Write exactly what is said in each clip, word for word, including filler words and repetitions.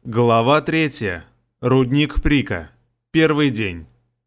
Глава третья. Рудник Прика. Первый день.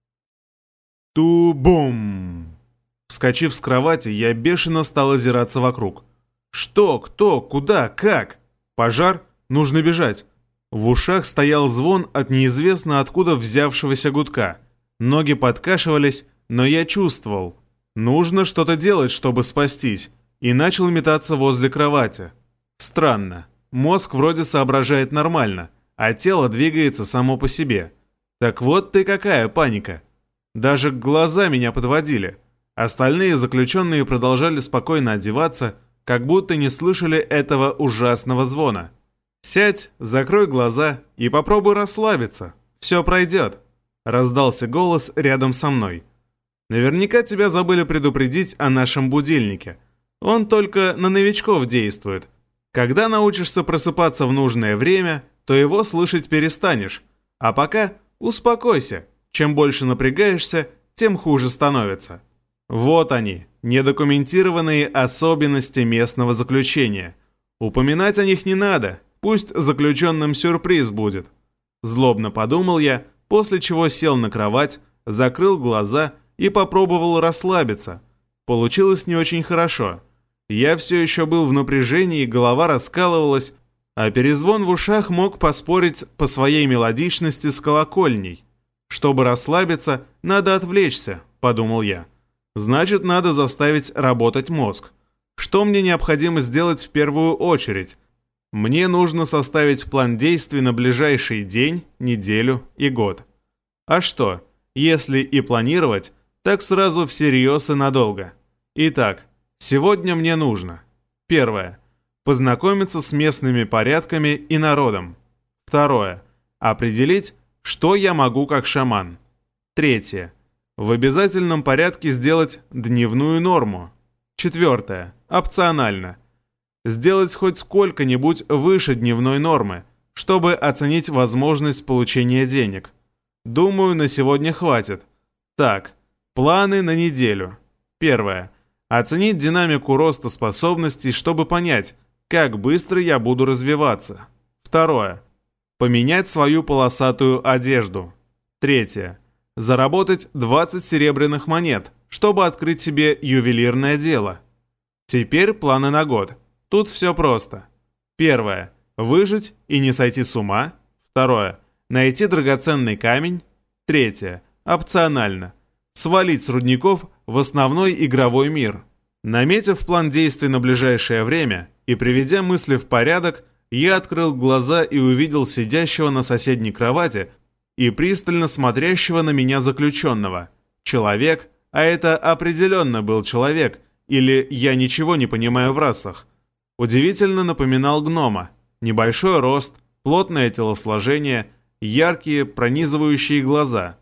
Ту-бум! Вскочив с кровати, я бешено стал озираться вокруг. Что, кто, куда, как? Пожар? Нужно бежать. В ушах стоял звон от неизвестно откуда взявшегося гудка. Ноги подкашивались, но я чувствовал. Нужно что-то делать, чтобы спастись, и начал метаться возле кровати. Странно. Мозг вроде соображает нормально, а тело двигается само по себе. Так вот ты какая паника. Даже глаза меня подводили. Остальные заключенные продолжали спокойно одеваться, как будто не слышали этого ужасного звона. «Сядь, закрой глаза и попробуй расслабиться. Все пройдет», — раздался голос рядом со мной. «Наверняка тебя забыли предупредить о нашем будильнике. Он только на новичков действует. Когда научишься просыпаться в нужное время, то его слышать перестанешь. А пока успокойся. Чем больше напрягаешься, тем хуже становится». Вот они, недокументированные особенности местного заключения. Упоминать о них не надо, пусть заключенным сюрприз будет. Злобно подумал я, после чего сел на кровать, закрыл глаза и попробовал расслабиться. Получилось не очень хорошо. Я все еще был в напряжении, голова раскалывалась, а перезвон в ушах мог поспорить по своей мелодичности с колокольней. Чтобы расслабиться, надо отвлечься, подумал я. Значит, надо заставить работать мозг. Что мне необходимо сделать в первую очередь? Мне нужно составить план действий на ближайший день, неделю и год. А что, если и планировать, так сразу всерьез и надолго. Итак, сегодня мне нужно. Первое. Познакомиться с местными порядками и народом. Второе. Определить, что я могу как шаман. Третье. В обязательном порядке сделать дневную норму. Четвертое. Опционально. Сделать хоть сколько-нибудь выше дневной нормы, чтобы оценить возможность получения денег. Думаю, на сегодня хватит. Так, планы на неделю. Первое. Оценить динамику роста способностей, чтобы понять, как быстро я буду развиваться. Второе. Поменять свою полосатую одежду. Третье. Заработать двадцать серебряных монет, чтобы открыть себе ювелирное дело. Теперь планы на год. Тут все просто. Первое. Выжить и не сойти с ума. Второе. Найти драгоценный камень. Третье. Опционально. Свалить с рудников в основной игровой мир. Наметив план действий на ближайшее время и приведя мысли в порядок, я открыл глаза и увидел сидящего на соседней кровати и пристально смотрящего на меня заключенного. Человек, а это определенно был человек, или я ничего не понимаю в расах, удивительно напоминал гнома. Небольшой рост, плотное телосложение, яркие пронизывающие глаза.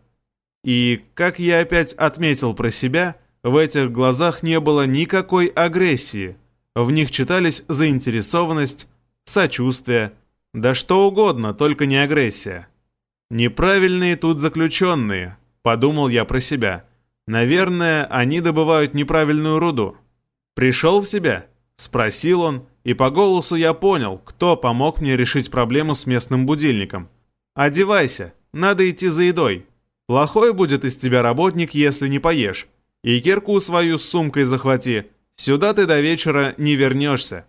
И, как я опять отметил про себя, в этих глазах не было никакой агрессии. В них читались заинтересованность, сочувствие, да что угодно, только не агрессия. «Неправильные тут заключенные», — подумал я про себя. «Наверное, они добывают неправильную руду». «Пришел в себя?» — спросил он, и по голосу я понял, кто помог мне решить проблему с местным будильником. «Одевайся, надо идти за едой. Плохой будет из тебя работник, если не поешь. И кирку свою с сумкой захвати, сюда ты до вечера не вернешься».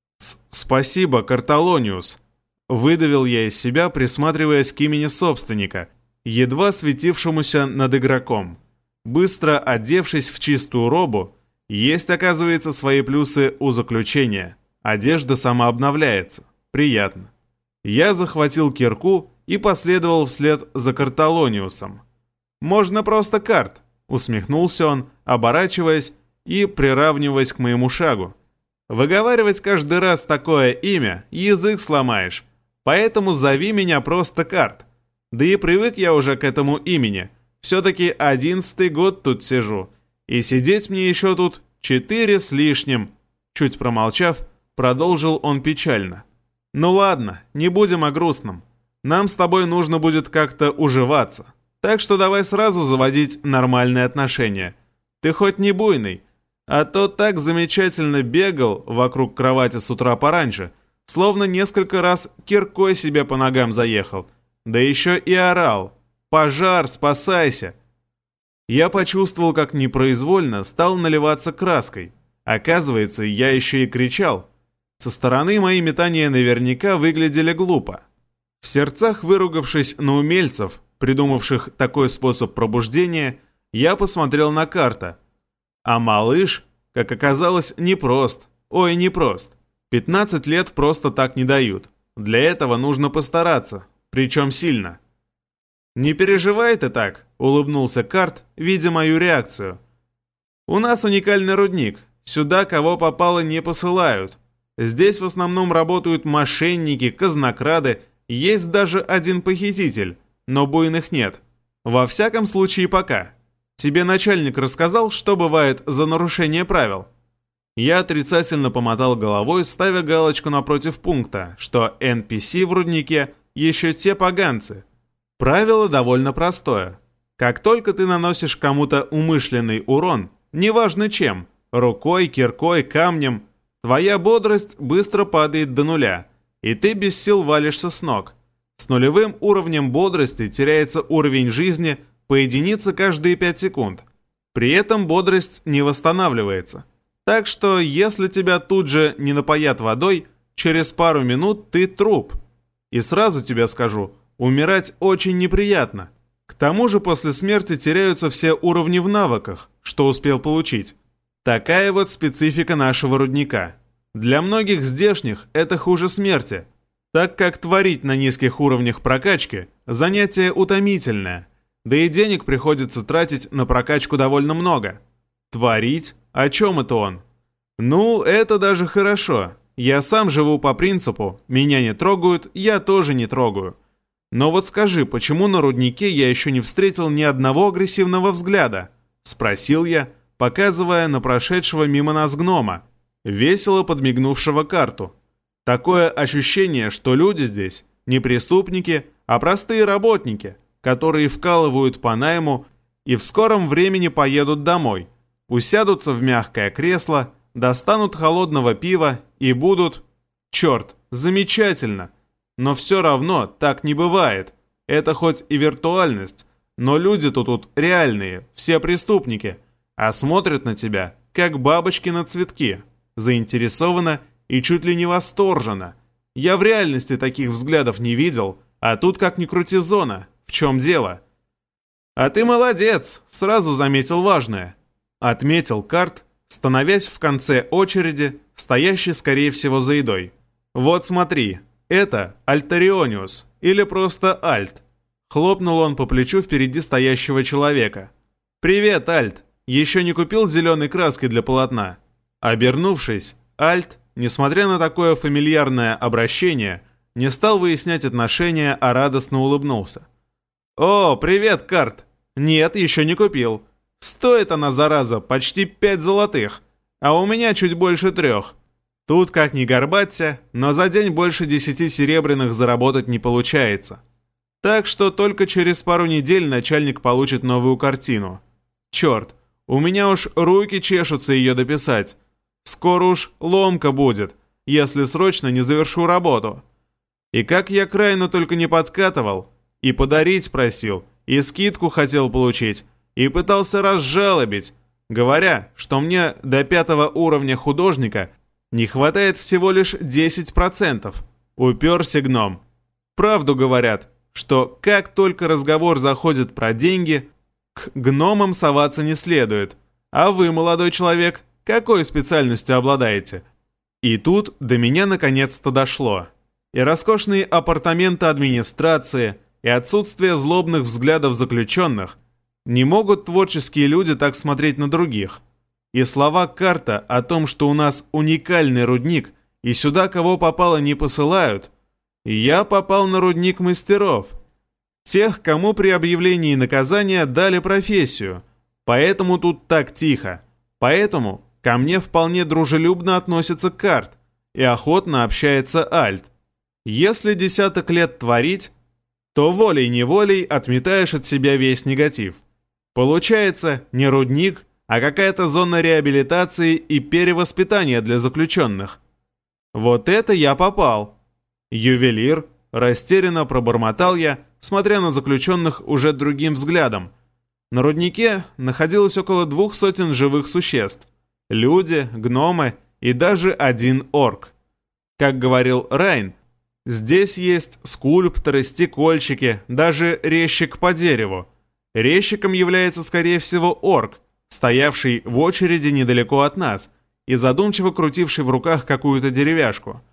«Спасибо, Карталониус», — выдавил я из себя, присматриваясь к имени собственника, едва светившемуся над игроком. Быстро одевшись в чистую робу, есть, оказывается, свои плюсы у заключения. Одежда самообновляется. Приятно. Я захватил кирку и последовал вслед за Карталониусом. «Можно просто карт», — усмехнулся он, оборачиваясь и приравниваясь к моему шагу. «Выговаривать каждый раз такое имя язык сломаешь, поэтому зови меня просто Карт. Да и привык я уже к этому имени. Все-таки одиннадцатый год тут сижу, и сидеть мне еще тут четыре с лишним». Чуть промолчав, продолжил он печально. «Ну ладно, не будем о грустном. Нам с тобой нужно будет как-то уживаться. Так что давай сразу заводить нормальные отношения. Ты хоть не буйный, а то так замечательно бегал вокруг кровати с утра пораньше, словно несколько раз киркой себе по ногам заехал. Да еще и орал: «Пожар, спасайся!» Я почувствовал, как непроизвольно стал наливаться краской. Оказывается, я еще и кричал. Со стороны мои метания наверняка выглядели глупо. В сердцах выругавшись на умельцев, придумавших такой способ пробуждения, я посмотрел на карту. А малыш, как оказалось, непрост. Ой, непрост. пятнадцать лет просто так не дают. Для этого нужно постараться, причем сильно. «Не переживай ты так», — улыбнулся Карт, видя мою реакцию. «У нас уникальный рудник. Сюда кого попало не посылают. Здесь в основном работают мошенники, казнокрады, есть даже один похититель, но буйных нет. Во всяком случае пока. Тебе начальник рассказал, что бывает за нарушение правил?» Я отрицательно помотал головой, ставя галочку напротив пункта, что эн пи си в руднике еще те поганцы. Правило довольно простое. Как только ты наносишь кому-то умышленный урон, неважно чем, рукой, киркой, камнем, твоя бодрость быстро падает до нуля, и ты без сил валишься с ног. С нулевым уровнем бодрости теряется уровень жизни по единице каждые пять секунд. При этом бодрость не восстанавливается. Так что, если тебя тут же не напоят водой, через пару минут ты труп. И сразу тебе скажу, умирать очень неприятно. К тому же после смерти теряются все уровни в навыках, что успел получить. Такая вот специфика нашего рудника. Для многих здешних это хуже смерти, так как творить на низких уровнях прокачки – занятие утомительное, да и денег приходится тратить на прокачку довольно много. Творить? О чем это он? Ну, это даже хорошо. Я сам живу по принципу «меня не трогают, я тоже не трогаю». Но вот скажи, почему на руднике я еще не встретил ни одного агрессивного взгляда? Спросил я, показывая на прошедшего мимо нас гнома, весело подмигнувшего карту. Такое ощущение, что люди здесь не преступники, а простые работники, которые вкалывают по найму и в скором времени поедут домой, усядутся в мягкое кресло, достанут холодного пива и будут... Черт, замечательно! Но все равно так не бывает. Это хоть и виртуальность, но люди-то тут реальные, все преступники, а смотрят на тебя, как бабочки на цветки, заинтересованно и чуть ли не восторженно. Я в реальности таких взглядов не видел, а тут как ни крути зона. В чем дело? «А ты молодец, сразу заметил важное», — отметил Карт, становясь в конце очереди, стоящий, скорее всего, за едой. «Вот смотри, это Альтариониус, или просто Альт». Хлопнул он по плечу впереди стоящего человека. «Привет, Альт, еще не купил зеленой краски для полотна?» Обернувшись, Альт, несмотря на такое фамильярное обращение, не стал выяснять отношения, а радостно улыбнулся. «О, привет, Карт! Нет, еще не купил. Стоит она, зараза, почти пять золотых, а у меня чуть больше трех. Тут как ни горбаться, но за день больше десяти серебряных заработать не получается. Так что только через пару недель начальник получит новую картину. Черт, у меня уж руки чешутся ее дописать. Скоро уж ломка будет, если срочно не завершу работу. И как я к Райну только не подкатывал, и подарить просил, и скидку хотел получить, и пытался разжалобить, говоря, что мне до пятого уровня художника не хватает всего лишь десять процентов. Уперся гном. Правду говорят, что как только разговор заходит про деньги, к гномам соваться не следует. А вы, молодой человек, какой специальностью обладаете? И тут до меня наконец-то дошло. И роскошные апартаменты администрации, и отсутствие злобных взглядов заключенных. Не могут творческие люди так смотреть на других. И слова Карта о том, что у нас уникальный рудник, и сюда кого попало не посылают. Я попал на рудник мастеров. Тех, кому при объявлении наказания дали профессию. Поэтому тут так тихо. Поэтому ко мне вполне дружелюбно относится Карт и охотно общается Альт. Если десяток лет творить, то волей-неволей отметаешь от себя весь негатив. Получается не рудник, а какая-то зона реабилитации и перевоспитания для заключенных. Вот это я попал. Ювелир, растерянно пробормотал я, смотря на заключенных уже другим взглядом. На руднике находилось около двух сотен живых существ. Люди, гномы и даже один орк. Как говорил Райн, здесь есть скульпторы, стекольщики, даже резчик по дереву. Резчиком является, скорее всего, орк, стоявший в очереди недалеко от нас и задумчиво крутивший в руках какую-то деревяшку.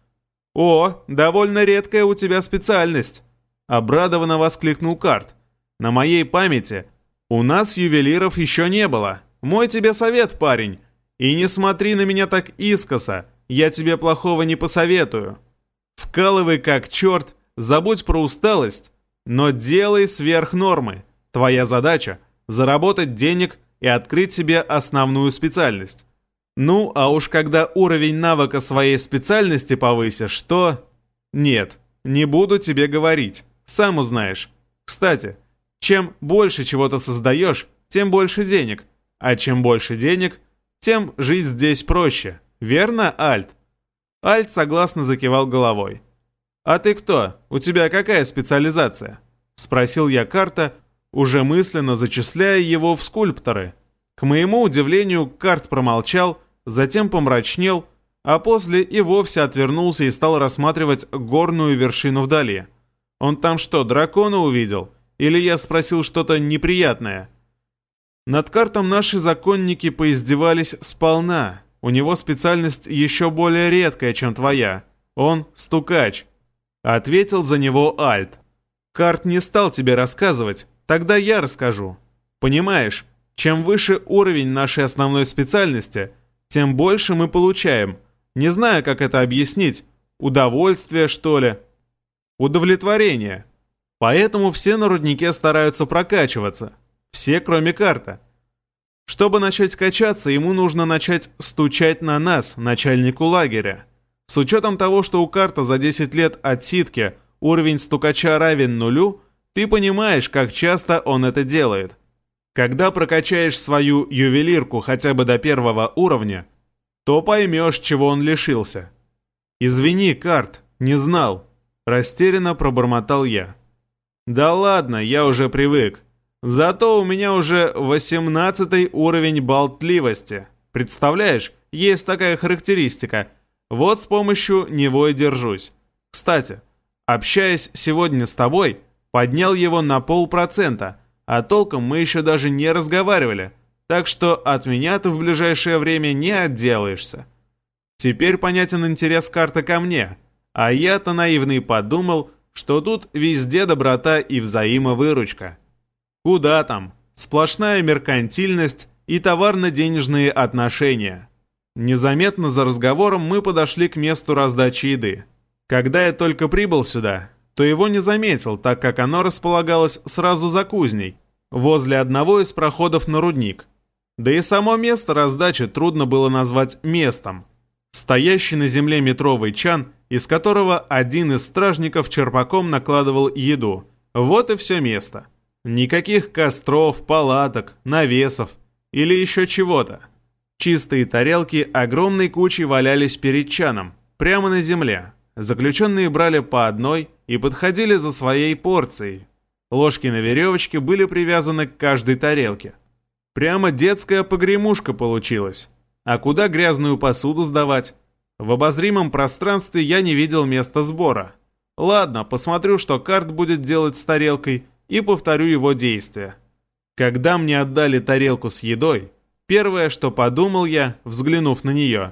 «О, довольно редкая у тебя специальность!» — обрадованно воскликнул Карт. «На моей памяти у нас ювелиров еще не было. Мой тебе совет, парень. И не смотри на меня так искоса, я тебе плохого не посоветую. Вкалывай как черт, забудь про усталость, но делай сверх нормы. Твоя задача — заработать денег и открыть себе основную специальность. Ну, а уж когда уровень навыка своей специальности повысишь, то... Нет, не буду тебе говорить, сам узнаешь. Кстати, чем больше чего-то создаешь, тем больше денег. А чем больше денег, тем жить здесь проще. Верно, Альт?» Альт согласно закивал головой. «А ты кто? У тебя какая специализация?» — спросил я Карта, уже мысленно зачисляя его в скульпторы. К моему удивлению, Карт промолчал, затем помрачнел, а после и вовсе отвернулся и стал рассматривать горную вершину вдали. Он там что, дракона увидел? Или я спросил что-то неприятное? Над Картом наши законники поиздевались сполна. У него специальность еще более редкая, чем твоя. Он стукач. Ответил за него Альт. Карт не стал тебе рассказывать, тогда я расскажу. Понимаешь, чем выше уровень нашей основной специальности, тем больше мы получаем. Не знаю, как это объяснить. Удовольствие, что ли? Удовлетворение. Поэтому все на руднике стараются прокачиваться. Все, кроме Карта. Чтобы начать качаться, ему нужно начать стучать на нас, начальнику лагеря. С учетом того, что у Карта за десять лет отсидки уровень стукача равен нулю, ты понимаешь, как часто он это делает. Когда прокачаешь свою ювелирку хотя бы до первого уровня, то поймешь, чего он лишился. «Извини, Карт, не знал», — растерянно пробормотал я. «Да ладно, я уже привык. Зато у меня уже восемнадцатый уровень болтливости. Представляешь, есть такая характеристика. Вот с помощью него и держусь. Кстати, общаясь сегодня с тобой, поднял его на полпроцента, а толком мы еще даже не разговаривали, так что от меня ты в ближайшее время не отделаешься. Теперь понятен интерес Карта ко мне, а я-то наивный подумал, что тут везде доброта и взаимовыручка. Куда там? Сплошная меркантильность и товарно-денежные отношения. Незаметно за разговором мы подошли к месту раздачи еды. Когда я только прибыл сюда, то его не заметил, так как оно располагалось сразу за кузней, возле одного из проходов на рудник. Да и само место раздачи трудно было назвать местом. Стоящий на земле метровый чан, из которого один из стражников черпаком накладывал еду. Вот и все место. Никаких костров, палаток, навесов или еще чего-то. Чистые тарелки огромной кучей валялись перед чаном, прямо на земле. Заключенные брали по одной и подходили за своей порцией. Ложки на веревочке были привязаны к каждой тарелке. Прямо детская погремушка получилась. А куда грязную посуду сдавать? В обозримом пространстве я не видел места сбора. Ладно, посмотрю, что Карт будет делать с тарелкой, и повторю его действия. Когда мне отдали тарелку с едой, первое, что подумал я, взглянув на нее,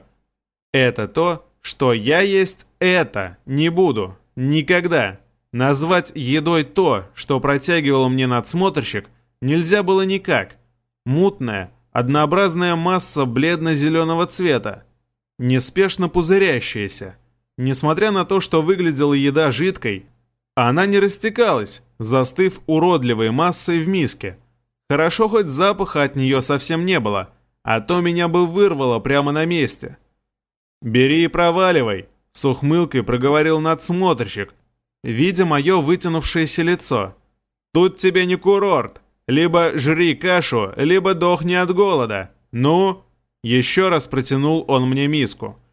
это то, что я есть это не буду. Никогда. Назвать едой то, что протягивал мне надсмотрщик, нельзя было никак. Мутная, однообразная масса бледно-зеленого цвета, неспешно пузырящаяся. Несмотря на то, что выглядела еда жидкой, она не растекалась, застыв уродливой массой в миске. Хорошо, хоть запаха от нее совсем не было, а то меня бы вырвало прямо на месте. «Бери и проваливай», — с ухмылкой проговорил надсмотрщик, видя мое вытянувшееся лицо. «Тут тебе не курорт. Либо жри кашу, либо дохни от голода. Ну?» Еще раз протянул он мне миску.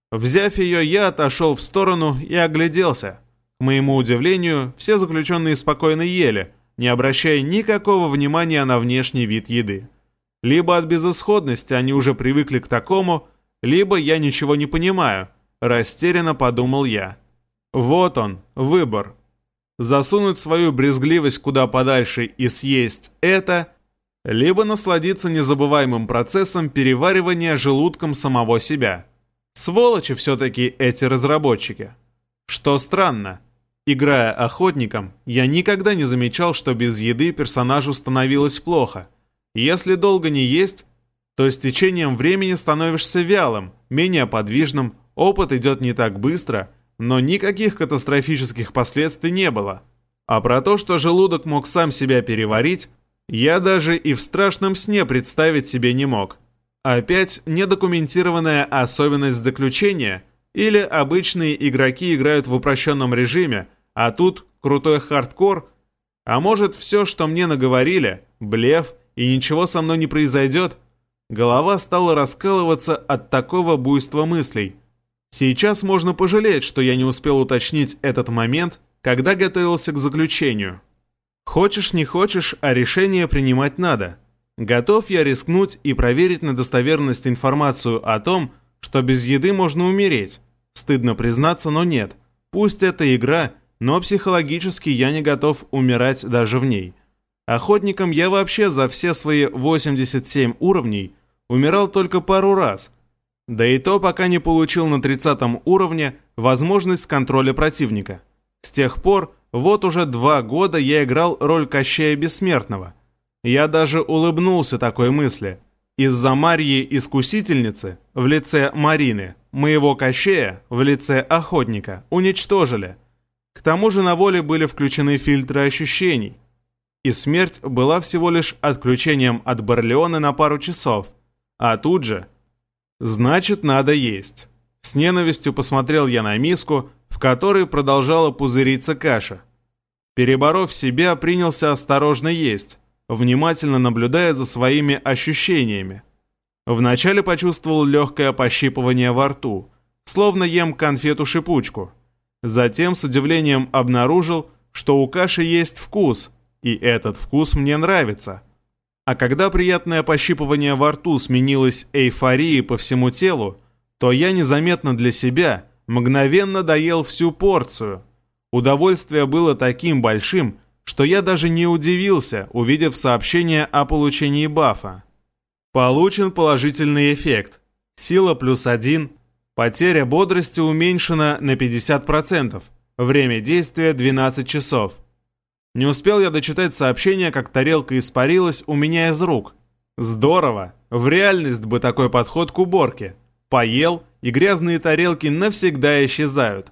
Взяв ее, я отошел в сторону и огляделся. К моему удивлению, все заключенные спокойно ели, не обращая никакого внимания на внешний вид еды. Либо от безысходности они уже привыкли к такому, либо я ничего не понимаю, растерянно подумал я. Вот он, выбор. Засунуть свою брезгливость куда подальше и съесть это, либо насладиться незабываемым процессом переваривания желудком самого себя. Сволочи все-таки эти разработчики. Что странно, играя охотником, я никогда не замечал, что без еды персонажу становилось плохо. Если долго не есть, то с течением времени становишься вялым, менее подвижным, опыт идет не так быстро, но никаких катастрофических последствий не было. А про то, что желудок мог сам себя переварить, я даже и в страшном сне представить себе не мог. Опять недокументированная особенность заключения, или обычные игроки играют в упрощенном режиме, а тут крутой хардкор, а может все, что мне наговорили, блеф, и ничего со мной не произойдет? Голова стала раскалываться от такого буйства мыслей. Сейчас можно пожалеть, что я не успел уточнить этот момент, когда готовился к заключению. Хочешь не хочешь, а решение принимать надо. Готов я рискнуть и проверить на достоверность информацию о том, что без еды можно умереть. Стыдно признаться, но нет. Пусть это игра, но психологически я не готов умирать даже в ней. Охотником я вообще за все свои восемьдесят семь уровней умирал только пару раз. Да и то, пока не получил на тридцатом уровне возможность контроля противника. С тех пор, вот уже два года я играл роль Кощея Бессмертного. Я даже улыбнулся такой мысли. Из-за Марьи-искусительницы в лице Марины, моего Кощея в лице охотника уничтожили. К тому же на воле были включены фильтры ощущений. И смерть была всего лишь отключением от Барлеоны на пару часов. А тут же... Значит, надо есть. С ненавистью посмотрел я на миску, в которой продолжала пузыриться каша. Переборов себя, принялся осторожно есть, внимательно наблюдая за своими ощущениями. Вначале почувствовал легкое пощипывание во рту, словно ем конфету-шипучку. Затем с удивлением обнаружил, что у каши есть вкус, и этот вкус мне нравится. А когда приятное пощипывание во рту сменилось эйфорией по всему телу, то я незаметно для себя мгновенно доел всю порцию. Удовольствие было таким большим, что я даже не удивился, увидев сообщение о получении бафа. Получен положительный эффект. Сила плюс один. Потеря бодрости уменьшена на пятьдесят процентов. Время действия двенадцать часов. Не успел я дочитать сообщение, как тарелка испарилась у меня из рук. Здорово! В реальность бы такой подход к уборке. Поел, и грязные тарелки навсегда исчезают.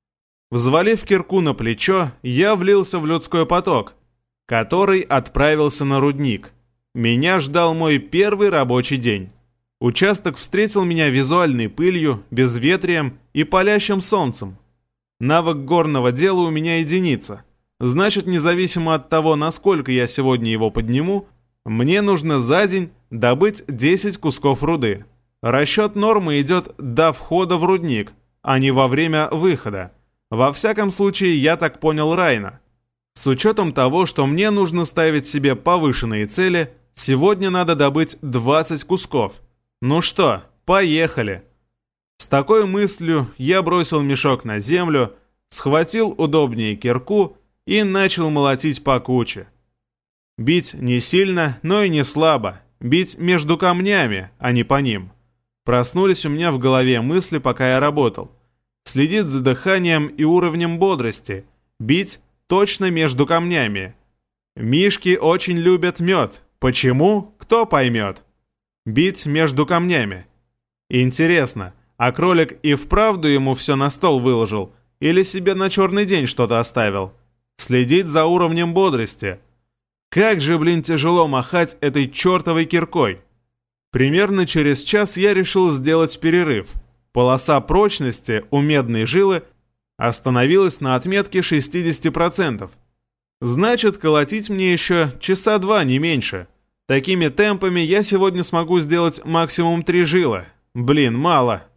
Взвалив кирку на плечо, я влился в людской поток, который отправился на рудник. Меня ждал мой первый рабочий день. Участок встретил меня визуальной пылью, безветрием и палящим солнцем. Навык горного дела у меня единица. Значит, независимо от того, насколько я сегодня его подниму, мне нужно за день добыть десять кусков руды. Расчет нормы идет до входа в рудник, а не во время выхода. Во всяком случае, я так понял Райна. С учетом того, что мне нужно ставить себе повышенные цели, сегодня надо добыть двадцать кусков. Ну что, поехали. С такой мыслью я бросил мешок на землю, схватил удобнее кирку и начал молотить по куче. Бить не сильно, но и не слабо. Бить между камнями, а не по ним. Проснулись у меня в голове мысли, пока я работал. Следить за дыханием и уровнем бодрости. Бить точно между камнями. Мишки очень любят мед. Почему? Кто поймет? Бить между камнями. Интересно, а кролик и вправду ему все на стол выложил? Или себе на черный день что-то оставил? Следить за уровнем бодрости. Как же, блин, тяжело махать этой чертовой киркой. Примерно через час я решил сделать перерыв. Полоса прочности у медной жилы остановилась на отметке шестьдесят процентов. Значит, колотить мне еще часа два, не меньше. Такими темпами я сегодня смогу сделать максимум три жила. Блин, мало.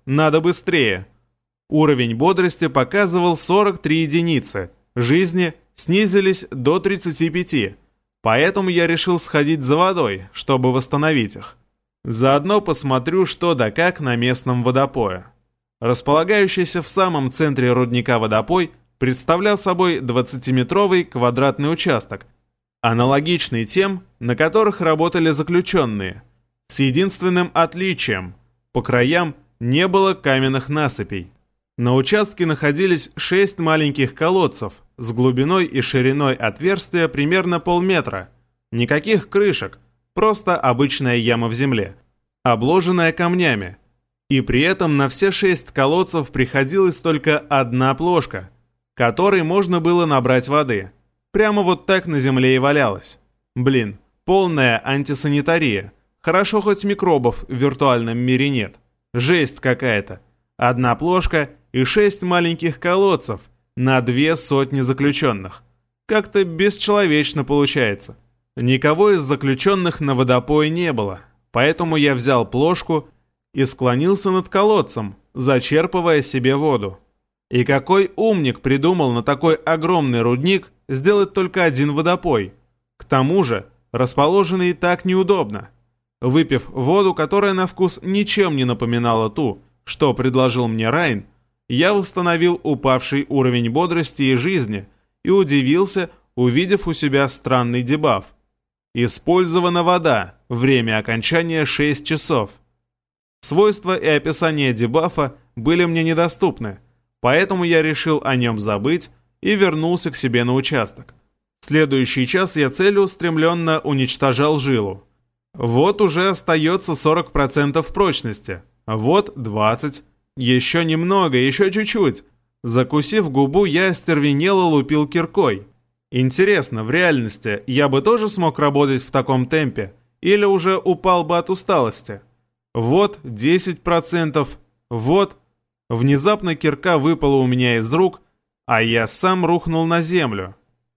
надо быстрее. Уровень бодрости показывал сорок три единицы, жизни снизились до тридцати пяти, поэтому я решил сходить за водой, чтобы восстановить их. Заодно посмотрю, что да как на местном водопое. Располагающийся в самом центре рудника водопой представлял собой двадцатиметровый квадратный участок, аналогичный тем, на которых работали заключенные, с единственным отличием – по краям не было каменных насыпей. На участке находились шесть маленьких колодцев с глубиной и шириной отверстия примерно полметра. Никаких крышек, просто обычная яма в земле, обложенная камнями. И при этом на все шесть колодцев приходилась только одна плошка, которой можно было набрать воды. Прямо вот так на земле и валялась. Блин, полная антисанитария. Хорошо, хоть микробов в виртуальном мире нет. Жесть какая-то. Одна плошка и шесть маленьких колодцев на две сотни заключенных. Как-то бесчеловечно получается. Никого из заключенных на водопое не было, поэтому я взял плошку и склонился над колодцем, зачерпывая себе воду. И какой умник придумал на такой огромный рудник сделать только один водопой? К тому же, расположенный так неудобно. Выпив воду, которая на вкус ничем не напоминала ту, что предложил мне Райн, я восстановил упавший уровень бодрости и жизни и удивился, увидев у себя странный дебаф. Использована вода, время окончания шесть часов. Свойства и описание дебафа были мне недоступны, поэтому я решил о нем забыть и вернулся к себе на участок. Следующий час я целеустремленно уничтожал жилу. Вот уже остается сорок процентов прочности, вот двадцать, еще немного, еще чуть-чуть. Закусив губу, я остервенело лупил киркой. Интересно, в реальности я бы тоже смог работать в таком темпе или уже упал бы от усталости? Вот десять процентов, вот... Внезапно кирка выпала у меня из рук, а я сам рухнул на землю.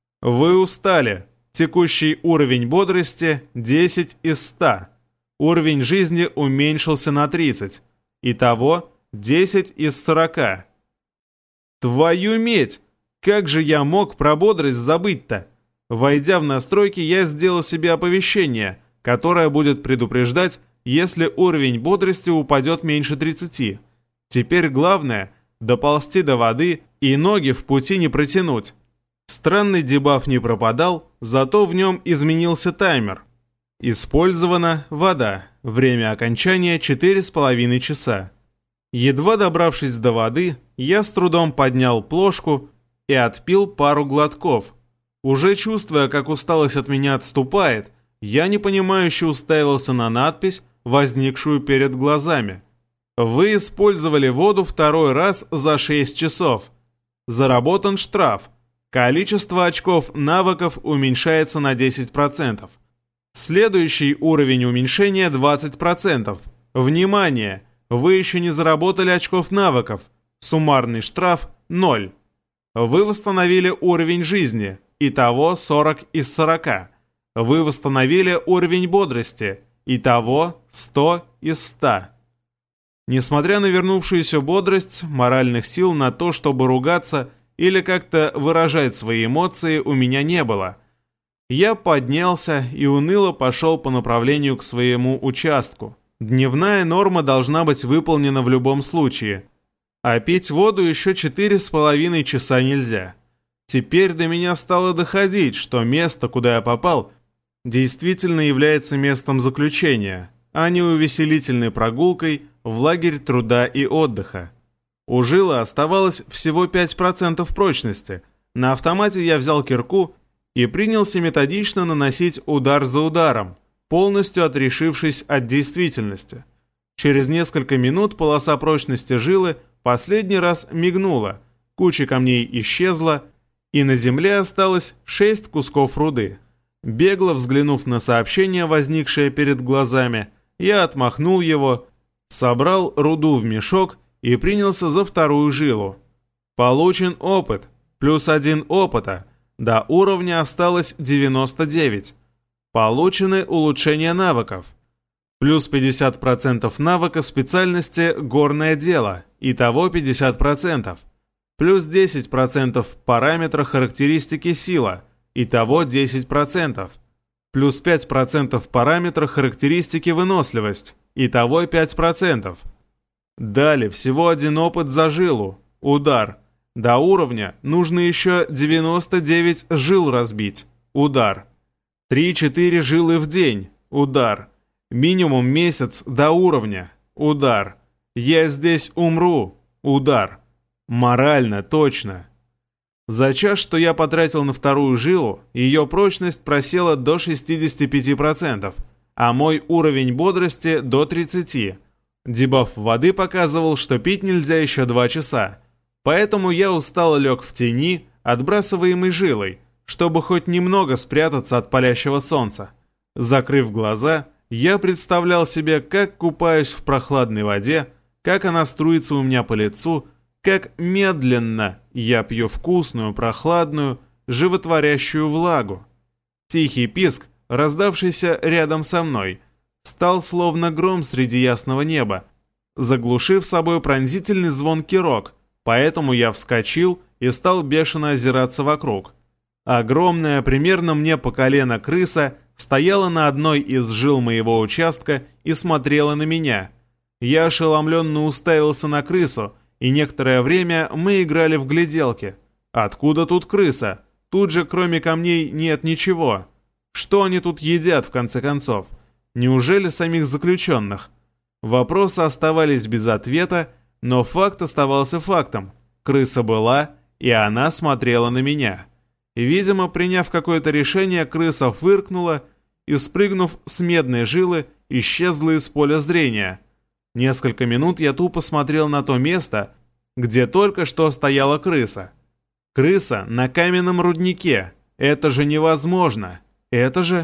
Вы устали. Текущий уровень бодрости десять из ста. Уровень жизни уменьшился на тридцать. Итого десять из сорока. Твою медь! Как же я мог про бодрость забыть-то? Войдя в настройки, я сделал себе оповещение, которое будет предупреждать, если уровень бодрости упадет меньше тридцати. Теперь главное – доползти до воды и ноги в пути не протянуть. Странный дебаф не пропадал, зато в нем изменился таймер. Использована вода. Время окончания четыре с половиной часа. Едва добравшись до воды, я с трудом поднял плошку и отпил пару глотков. Уже чувствуя, как усталость от меня отступает, я непонимающе уставился на надпись, возникшую перед глазами. Вы использовали воду второй раз за шесть часов. Заработан штраф. Количество очков навыков уменьшается на десять процентов. Следующий уровень уменьшения двадцать процентов. Внимание! Вы еще не заработали очков навыков. Суммарный штраф ноль. Вы восстановили уровень жизни. Итого сорок из сорока. Вы восстановили уровень бодрости. Итого сто из ста. Несмотря на вернувшуюся бодрость, моральных сил на то, чтобы ругаться или как-то выражать свои эмоции, у меня не было. Я поднялся и уныло пошел по направлению к своему участку. Дневная норма должна быть выполнена в любом случае. А пить воду еще четыре с половиной часа нельзя. Теперь до меня стало доходить, что место, куда я попал, действительно является местом заключения, а не увеселительной прогулкой в лагерь труда и отдыха. У жилы оставалось всего пять процентов прочности. На автомате я взял кирку и принялся методично наносить удар за ударом, полностью отрешившись от действительности. Через несколько минут полоса прочности жилы последний раз мигнула, куча камней исчезла, и на земле осталось шесть кусков руды. Бегло взглянув на сообщение, возникшее перед глазами, я отмахнул его, собрал руду в мешок и принялся за вторую жилу. Получен опыт, плюс один опыта, до уровня осталось девяносто девять. Получены улучшения навыков. Плюс пятьдесят процентов навыка специальности «Горное дело», итого пятьдесят процентов. Плюс десять процентов параметра характеристики «Сила», итого десять процентов. Плюс пять процентов параметра характеристики «Выносливость», итого пять процентов. Далее всего один опыт за жилу, удар. До уровня нужно еще девяносто девять жил разбить, удар. три-четыре жилы в день, удар. Минимум месяц до уровня, удар. Я здесь умру, удар. Морально точно. За час, что я потратил на вторую жилу, ее прочность просела до шестидесяти пяти процентов, а мой уровень бодрости до тридцати процентов. Дебаф воды показывал, что пить нельзя еще два часа, поэтому я устало лег в тени, отбрасываемой жилой, чтобы хоть немного спрятаться от палящего солнца. Закрыв глаза, я представлял себе, как купаюсь в прохладной воде, как она струится у меня по лицу, как медленно я пью вкусную, прохладную, животворящую влагу. Тихий писк, раздавшийся рядом со мной, стал словно гром среди ясного неба, заглушив собой пронзительный звонкий рог, поэтому я вскочил и стал бешено озираться вокруг. Огромная, примерно мне по колено крыса стояла на одной из жил моего участка и смотрела на меня. Я ошеломленно уставился на крысу, и некоторое время мы играли в гляделки. Откуда тут крыса? Тут же кроме камней нет ничего. Что они тут едят в конце концов? Неужели самих заключенных? Вопросы оставались без ответа, но факт оставался фактом. Крыса была, и она смотрела на меня. Видимо, приняв какое-то решение, крыса фыркнула и, спрыгнув с медной жилы, исчезла из поля зрения. Несколько минут я тупо смотрел на то место, где только что стояла крыса. Крыса на каменном руднике. Это же невозможно. Это же...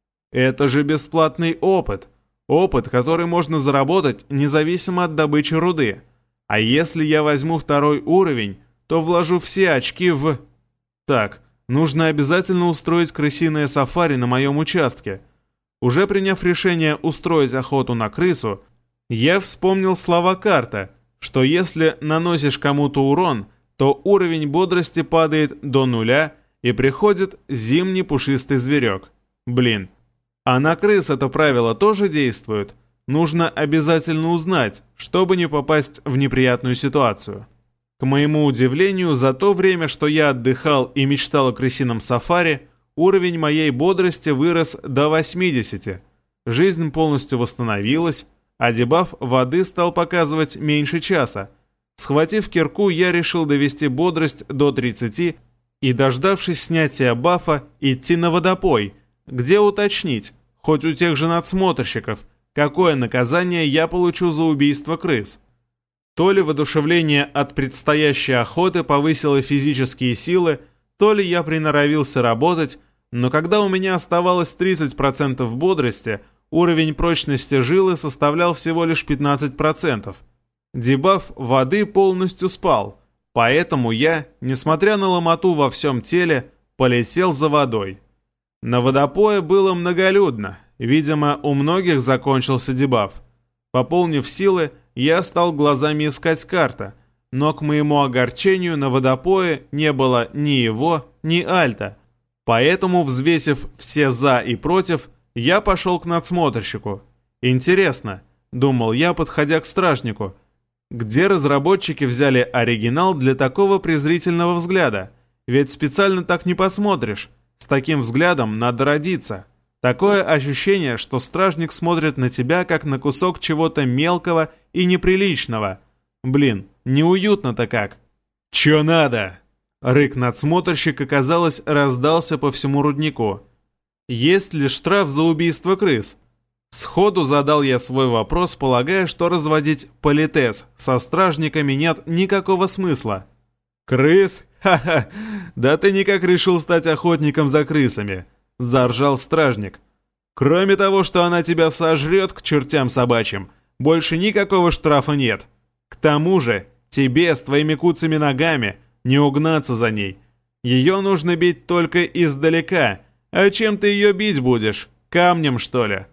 Это же бесплатный опыт. Опыт, который можно заработать независимо от добычи руды. А если я возьму второй уровень, то вложу все очки в... Так, нужно обязательно устроить крысиное сафари на моем участке. Уже приняв решение устроить охоту на крысу, я вспомнил слова карты, что если наносишь кому-то урон, то уровень бодрости падает до нуля и приходит зимний пушистый зверек. Блин. А на крыс это правило тоже действует? Нужно обязательно узнать, чтобы не попасть в неприятную ситуацию. К моему удивлению, за то время, что я отдыхал и мечтал о крысином сафари, уровень моей бодрости вырос до восьмидесяти. Жизнь полностью восстановилась, а дебаф воды стал показывать меньше часа. Схватив кирку, я решил довести бодрость до тридцати и, дождавшись снятия бафа, идти на водопой, где уточнить, хоть у тех же надсмотрщиков, какое наказание я получу за убийство крыс. То ли воодушевление от предстоящей охоты повысило физические силы, то ли я приноровился работать, но когда у меня оставалось тридцать процентов бодрости, уровень прочности жилы составлял всего лишь пятнадцать процентов. Дебаф воды полностью спал, поэтому я, несмотря на ломоту во всем теле, полетел за водой. На водопое было многолюдно, видимо, у многих закончился дебаф. Пополнив силы, я стал глазами искать карта, но к моему огорчению на водопое не было ни его, ни альта. Поэтому, взвесив все «за» и «против», я пошел к надсмотрщику. «Интересно», — думал я, подходя к стражнику, где разработчики взяли оригинал для такого презрительного взгляда? Ведь специально так не посмотришь. С таким взглядом надо родиться. Такое ощущение, что стражник смотрит на тебя, как на кусок чего-то мелкого и неприличного. Блин, неуютно-то как. «Чё надо?» Рык надсмотрщика, казалось, раздался по всему руднику. «Есть ли штраф за убийство крыс?» Сходу задал я свой вопрос, полагая, что разводить политес со стражниками нет никакого смысла. «Крыс? Ха-ха! Да ты никак решил стать охотником за крысами!» — заржал стражник. «Кроме того, что она тебя сожрет к чертям собачьим, больше никакого штрафа нет. К тому же, тебе с твоими куцами ногами не угнаться за ней. Ее нужно бить только издалека. А чем ты ее бить будешь? Камнем, что ли?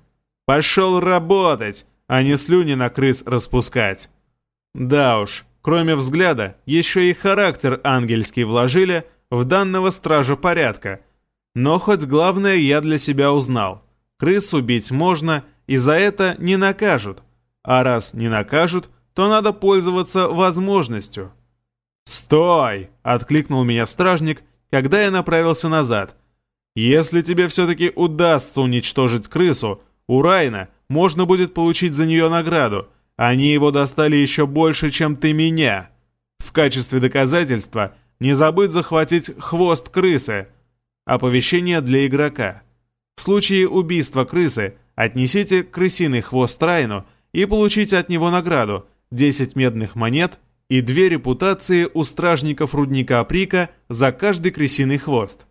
Пошел работать, а не слюни на крыс распускать. Да уж, кроме взгляда, еще и характер ангельский вложили в данного стража порядка. Но хоть главное я для себя узнал. Крыс убить можно, и за это не накажут. А раз не накажут, то надо пользоваться возможностью. «Стой!» — откликнул меня стражник, когда я направился назад. «Если тебе все-таки удастся уничтожить крысу, у Райна можно будет получить за нее награду. Они его достали еще больше, чем ты меня. В качестве доказательства не забудь захватить хвост крысы». Оповещение для игрока. В случае убийства крысы отнесите крысиный хвост Райну и получите от него награду десять медных монет и две репутации у стражников рудника Прика за каждый крысиный хвост.